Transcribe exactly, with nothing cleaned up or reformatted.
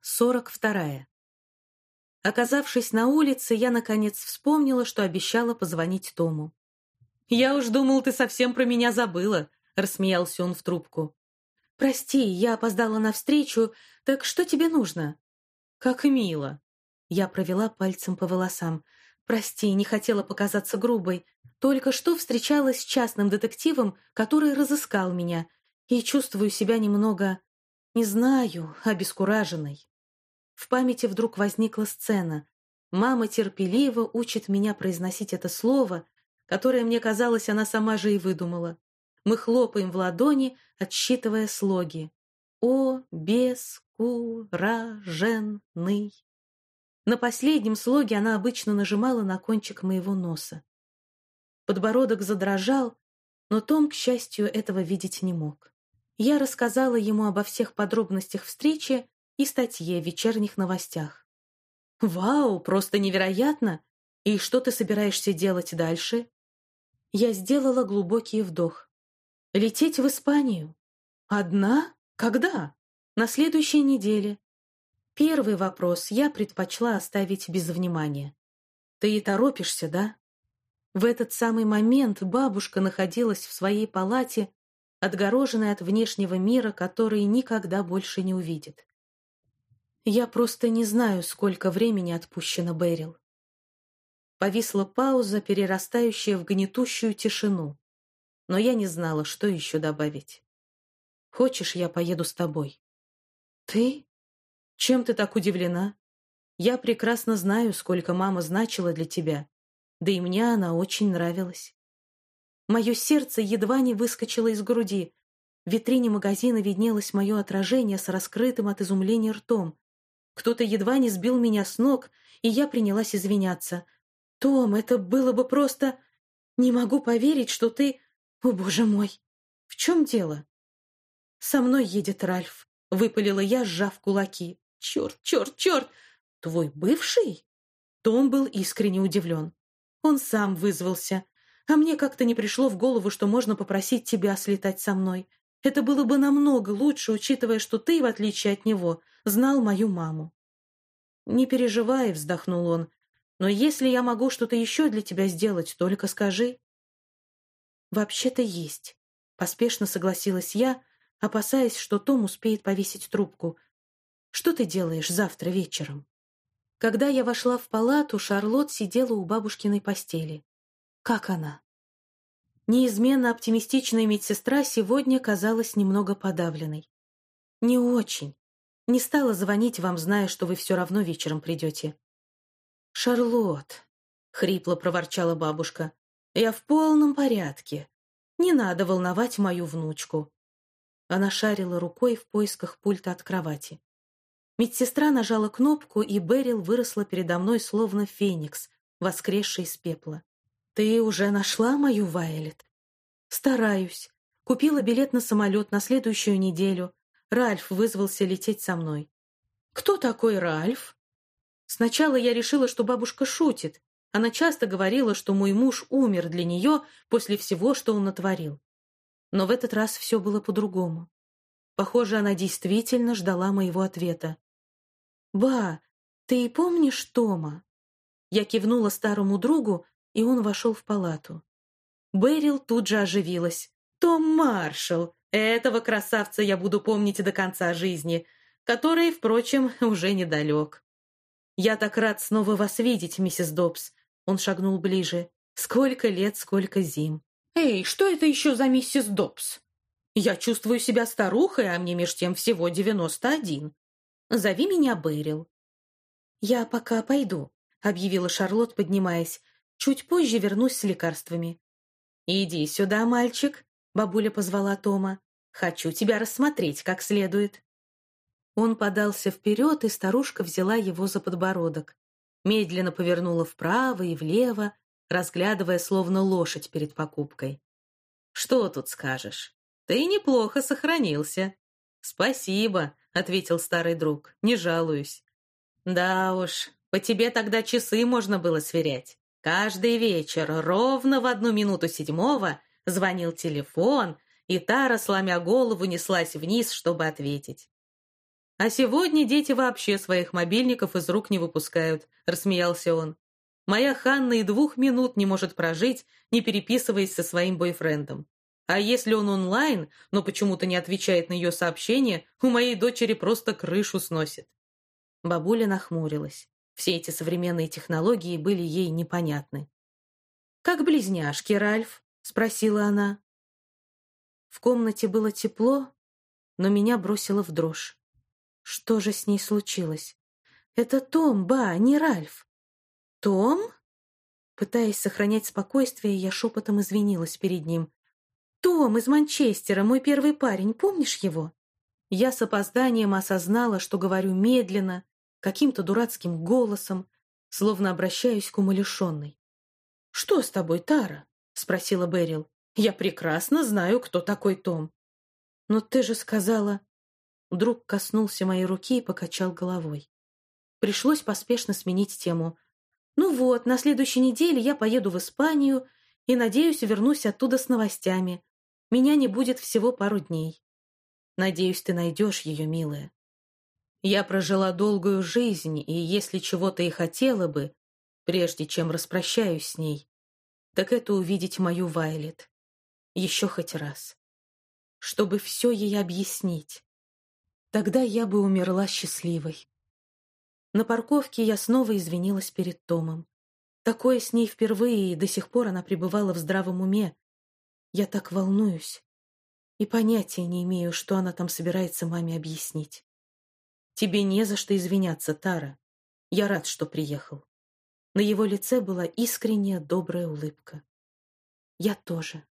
сорок вторая. Оказавшись на улице, я, наконец, вспомнила, что обещала позвонить Тому. «Я уж думал, ты совсем про меня забыла», — рассмеялся он в трубку. «Прости, я опоздала на встречу, так что тебе нужно?» «Как мило». Я провела пальцем по волосам. «Прости, не хотела показаться грубой. Только что встречалась с частным детективом, который разыскал меня, и чувствую себя немного, не знаю, обескураженной». В памяти вдруг возникла сцена. Мама терпеливо учит меня произносить это слово, которое, мне казалось, она сама же и выдумала. Мы хлопаем в ладони, отсчитывая слоги. О-бес-ку-ра-жен-ный. На последнем слоге она обычно нажимала на кончик моего носа. Подбородок задрожал, но Том, к счастью, этого видеть не мог. Я рассказала ему обо всех подробностях встречи и статье в вечерних новостях. «Вау, просто невероятно! И что ты собираешься делать дальше?» Я сделала глубокий вдох. «Лететь в Испанию. Одна? Когда?» «На следующей неделе». Первый вопрос я предпочла оставить без внимания. «Ты и торопишься, да?» В этот самый момент бабушка находилась в своей палате, отгороженной от внешнего мира, который никогда больше не увидит. «Я просто не знаю, сколько времени отпущено, Бэрил». Повисла пауза, перерастающая в гнетущую тишину, но я не знала, что еще добавить. «Хочешь, я поеду с тобой?» «Ты? Чем ты так удивлена? Я прекрасно знаю, сколько мама значила для тебя, да и мне она очень нравилась». Мое сердце едва не выскочило из груди. В витрине магазина виднелось мое отражение с раскрытым от изумления ртом. Кто-то едва не сбил меня с ног, и я принялась извиняться. «Том, это было бы просто... Не могу поверить, что ты... О, боже мой! В чем дело?» «Со мной едет Ральф», — выпалила я, сжав кулаки. «Черт, черт, черт! Твой бывший?» Том был искренне удивлен. «Он сам вызвался. А мне как-то не пришло в голову, что можно попросить тебя слетать со мной. Это было бы намного лучше, учитывая, что ты, в отличие от него, знал мою маму». «Не переживай», — вздохнул он, «но если я могу что-то еще для тебя сделать, только скажи». «Вообще-то есть», — поспешно согласилась я, опасаясь, что Том успеет повесить трубку. «Что ты делаешь завтра вечером?» Когда я вошла в палату, Шарлотт сидела у бабушкиной постели. Как она? Неизменно оптимистичная медсестра сегодня казалась немного подавленной. «Не очень. Не стала звонить вам, зная, что вы все равно вечером придете». «Шарлотт», — хрипло проворчала бабушка, — «я в полном порядке. Не надо волновать мою внучку». Она шарила рукой в поисках пульта от кровати. Медсестра нажала кнопку, и Бэрил выросла передо мной словно феникс, воскресший из пепла. «Ты уже нашла мою Вайолет?» «Стараюсь. Купила билет на самолет на следующую неделю. Ральф вызвался лететь со мной». «Кто такой Ральф?» Сначала я решила, что бабушка шутит. Она часто говорила, что мой муж умер для нее после всего, что он натворил. Но в этот раз все было по-другому. Похоже, она действительно ждала моего ответа. «Ба, ты помнишь Тома?» Я кивнула старому другу, и он вошел в палату. Бэрил тут же оживилась. «Том Маршалл! Этого красавца я буду помнить до конца жизни, который, впрочем, уже недалек». «Я так рад снова вас видеть, миссис Добс!» Он шагнул ближе. «Сколько лет, сколько зим!» «Эй, что это еще за миссис Добс? Я чувствую себя старухой, а мне меж тем всего девяносто один. Зови меня Бэрил». «Я пока пойду», — объявила Шарлотт, поднимаясь. «Чуть позже вернусь с лекарствами». «Иди сюда, мальчик», — бабуля позвала Тома. «Хочу тебя рассмотреть как следует». Он подался вперед, и старушка взяла его за подбородок. Медленно повернула вправо и влево, разглядывая словно лошадь перед покупкой. «Что тут скажешь? Ты неплохо сохранился». «Спасибо», — ответил старый друг, — «не жалуюсь». «Да уж, по тебе тогда часы можно было сверять. Каждый вечер ровно в одну минуту седьмого звонил телефон, и Тара, сломя голову, неслась вниз, чтобы ответить». А сегодня дети вообще своих мобильников из рук не выпускают», — рассмеялся он. «Моя Ханна и двух минут не может прожить, не переписываясь со своим бойфрендом. А если он онлайн, но почему-то не отвечает на ее сообщения, у моей дочери просто крышу сносит». Бабуля нахмурилась. Все эти современные технологии были ей непонятны. «Как близняшки, Ральф?» — спросила она. В комнате было тепло, но меня бросило в дрожь. Что же с ней случилось? «Это Том, ба, не Ральф». «Том?» Пытаясь сохранять спокойствие, я шепотом извинилась перед ним. «Том из Манчестера, мой первый парень, помнишь его?» Я с опозданием осознала, что говорю медленно, каким-то дурацким голосом, словно обращаюсь к умалишенной. «Что с тобой, Тара?» — спросила Берил. «Я прекрасно знаю, кто такой Том». «Но ты же сказала...» Друг коснулся моей руки и покачал головой. Пришлось поспешно сменить тему. «Ну вот, на следующей неделе я поеду в Испанию и, надеюсь, вернусь оттуда с новостями. Меня не будет всего пару дней. Надеюсь, ты найдешь ее, милая. Я прожила долгую жизнь, и если чего-то и хотела бы, прежде чем распрощаюсь с ней, так это увидеть мою Вайлет. Еще хоть раз. Чтобы все ей объяснить. Тогда я бы умерла счастливой». На парковке я снова извинилась перед Томом. Такое с ней впервые, и до сих пор она пребывала в здравом уме. Я так волнуюсь и понятия не имею, что она там собирается маме объяснить. «Тебе не за что извиняться, Тара. Я рад, что приехал». На его лице была искренняя добрая улыбка. «Я тоже».